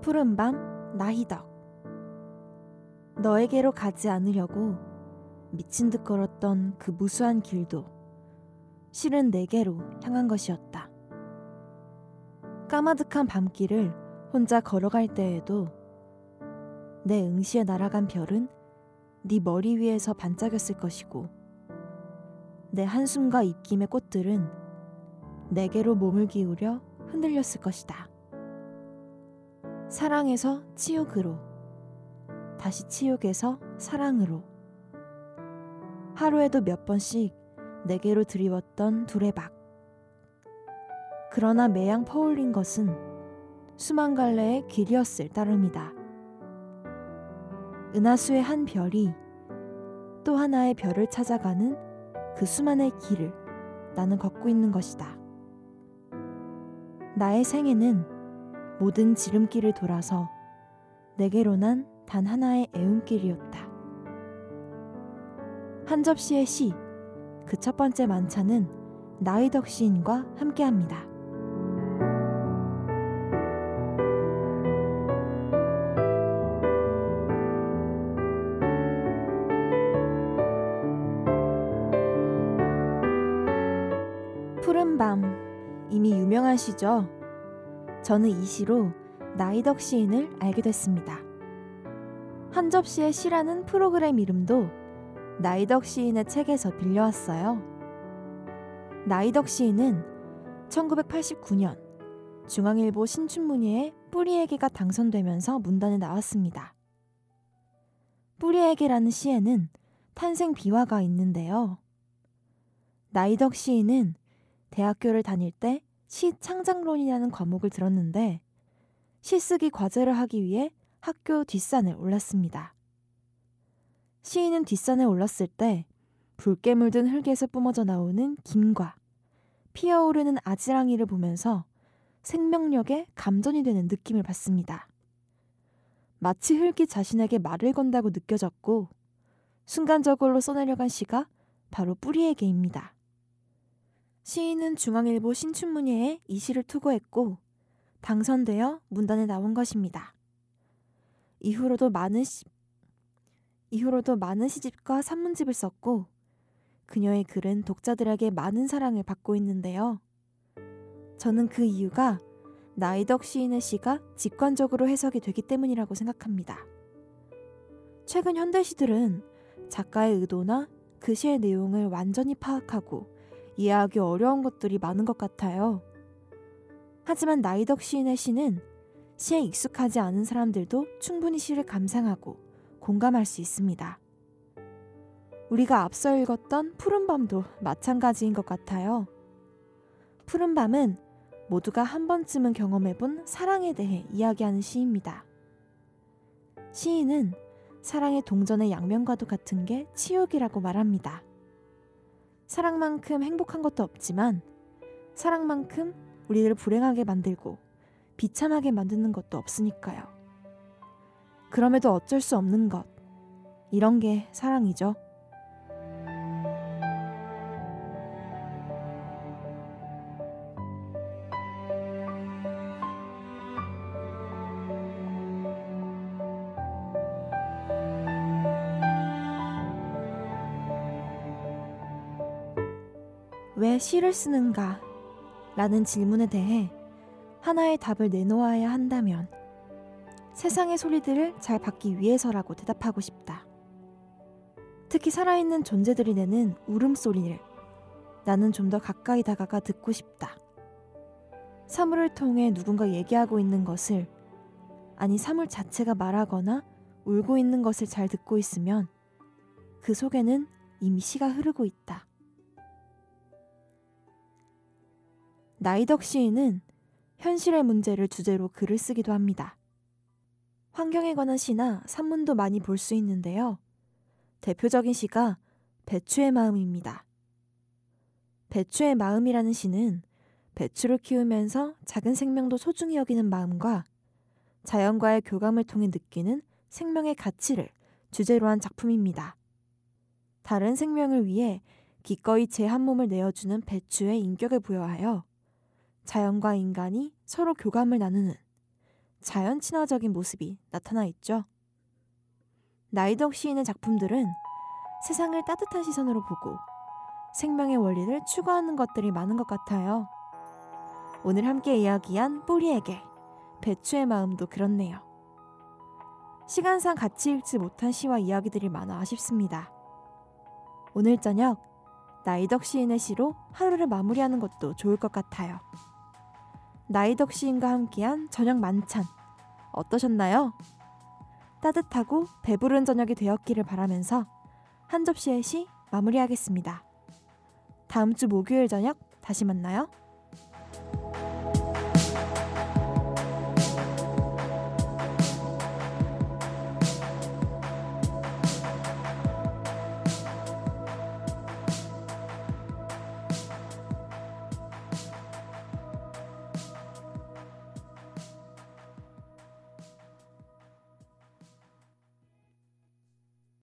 푸른밤 나희덕. 너에게로 가지 않으려고 미친 듯 걸었던 그 무수한 길도 실은 내게로 향한 것이었다. 까마득한 밤길을 혼자 걸어갈 때에도 내 응시에 날아간 별은 네 머리 위에서 반짝였을 것이고, 내 한숨과 입김의 꽃들은 내게로 몸을 기울여 흔들렸을 것이다. 사랑에서 치욕으로, 다시 치욕에서 사랑으로, 하루에도 몇 번씩 내게로 드리웠던 두레박. 그러나 매양 퍼올린 것은 수만 갈래의 길이었을 따름이다. 은하수의 한 별이 또 하나의 별을 찾아가는 그 수만의 길을 나는 걷고 있는 것이다. 나의 생애는 모든 지름길을 돌아서 내게로 난 단 하나의 애움길이었다. 한 접시의 시, 그 첫 번째 만찬은 나희덕 시인과 함께합니다. 푸른 밤, 이미 유명한 시죠. 저는 이 시로 나희덕 시인을 알게 됐습니다. 한 접시의 시라는 프로그램 이름도 나희덕 시인의 책에서 빌려왔어요. 나희덕 시인은 1989년 중앙일보 신춘문예에 뿌리에게가 당선되면서 문단에 나왔습니다. 뿌리에게라는 시에는 탄생 비화가 있는데요. 나희덕 시인은 대학교를 다닐 때 시 창작론이라는 과목을 들었는데 시쓰기 과제를 하기 위해 학교 뒷산을 올랐습니다. 시인은 뒷산에 올랐을 때 붉게 물든 흙에서 뿜어져 나오는 김과 피어오르는 아지랑이를 보면서 생명력에 감전이 되는 느낌을 받습니다. 마치 흙이 자신에게 말을 건다고 느껴졌고, 순간적으로 써내려간 시가 바로 뿌리에게입니다. 시인은 중앙일보 신춘문예에 이 시를 투고했고 당선되어 문단에 나온 것입니다. 이후로도 많은 시집과 산문집을 썼고 그녀의 글은 독자들에게 많은 사랑을 받고 있는데요. 저는 그 이유가 나희덕 시인의 시가 직관적으로 해석이 되기 때문이라고 생각합니다. 최근 현대시들은 작가의 의도나 그 시의 내용을 완전히 파악하고 이해하기 어려운 것들이 많은 것 같아요. 하지만 나희덕 시인의 시는 시에 익숙하지 않은 사람들도 충분히 시를 감상하고 공감할 수 있습니다. 우리가 앞서 읽었던 푸른밤도 마찬가지인 것 같아요. 푸른밤은 모두가 한 번쯤은 경험해본 사랑에 대해 이야기하는 시입니다. 시인은 사랑의 동전의 양면과도 같은 게 치욕이라고 말합니다. 사랑만큼 행복한 것도 없지만 사랑만큼 우리를 불행하게 만들고 비참하게 만드는 것도 없으니까요. 그럼에도 어쩔 수 없는 것, 이런 게 사랑이죠. 왜 시를 쓰는가? 라는 질문에 대해 하나의 답을 내놓아야 한다면 세상의 소리들을 잘 받기 위해서라고 대답하고 싶다. 특히 살아있는 존재들이 내는 울음소리를 나는 좀 더 가까이 다가가 듣고 싶다. 사물을 통해 누군가 얘기하고 있는 것을, 아니 사물 자체가 말하거나 울고 있는 것을 잘 듣고 있으면 그 속에는 이미 시가 흐르고 있다. 나희덕 시인은 현실의 문제를 주제로 글을 쓰기도 합니다. 환경에 관한 시나 산문도 많이 볼 수 있는데요. 대표적인 시가 배추의 마음입니다. 배추의 마음이라는 시는 배추를 키우면서 작은 생명도 소중히 여기는 마음과 자연과의 교감을 통해 느끼는 생명의 가치를 주제로 한 작품입니다. 다른 생명을 위해 기꺼이 제 한 몸을 내어주는 배추의 인격을 부여하여 자연과 인간이 서로 교감을 나누는, 자연 친화적인 모습이 나타나 있죠. 나이덕 시인의 작품들은 세상을 따뜻한 시선으로 보고 생명의 원리를 추구하는 것들이 많은 것 같아요. 오늘 함께 이야기한 뿌리에게 배추의 마음도 그렇네요. 시간상 같이 읽지 못한 시와 이야기들이 많아 아쉽습니다. 오늘 저녁 나이덕 시인의 시로 하루를 마무리하는 것도 좋을 것 같아요. 나이덕 시인과 함께한 저녁 만찬 어떠셨나요? 따뜻하고 배부른 저녁이 되었기를 바라면서 한 접시의 시 마무리하겠습니다. 다음 주 목요일 저녁 다시 만나요.